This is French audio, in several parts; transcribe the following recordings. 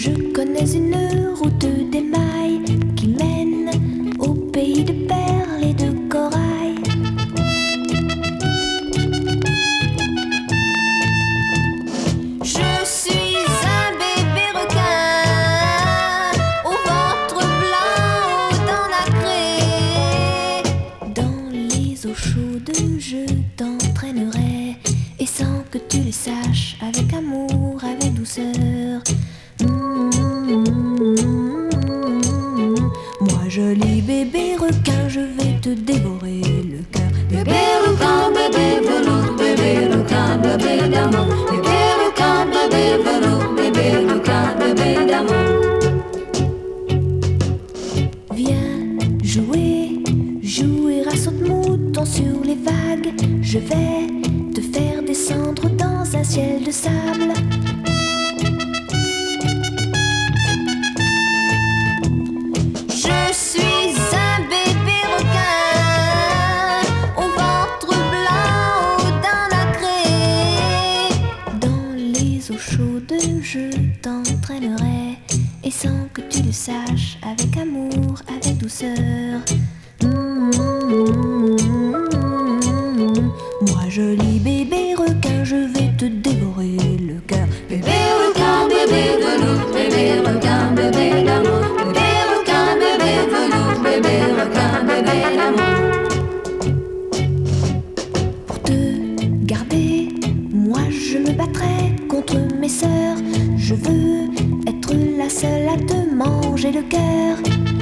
Je connais une route d'émail qui mène au pays de perles et de corail. Je suis un bébé requin au ventre blanc, aux dents nacrées. Dans les eaux chaudes, je t'entraînerai, et sans que tu le saches, avec amour, avec douceur. Moi, joli bébé requin, je vais te dévorer le cœur. Bébé requin, bébé velours, bébé requin, bébé d'amour. Bébé requin, bébé velours, bébé requin, bébé d'amour. Viens jouer, jouer à saute-mouton sur les vagues. Je vais te faire descendre dans un ciel de sable. Je suis un bébé requin au ventre blanc, aux dents nacrées. Dans les eaux chaudes, je t'entraînerai, et sans que tu le saches, avec amour, avec douceur. Moi, joli bébé requin, je vais te dévorer le cœur. Bébé requin, bébé velours, bébé requin, bébé d'amour. Bébé requin, bébé velours, bébé requin, bébé d'amour. Pour te garder, moi je me battrai contre mes sœurs. Je veux être la seule à te manger le cœur.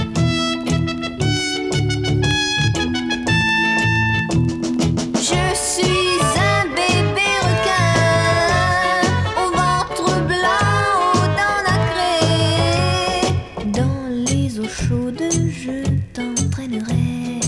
Je suis un bébé requin au ventre blanc, aux dents nacrées. Dans les eaux chaudes, je t'entraînerai,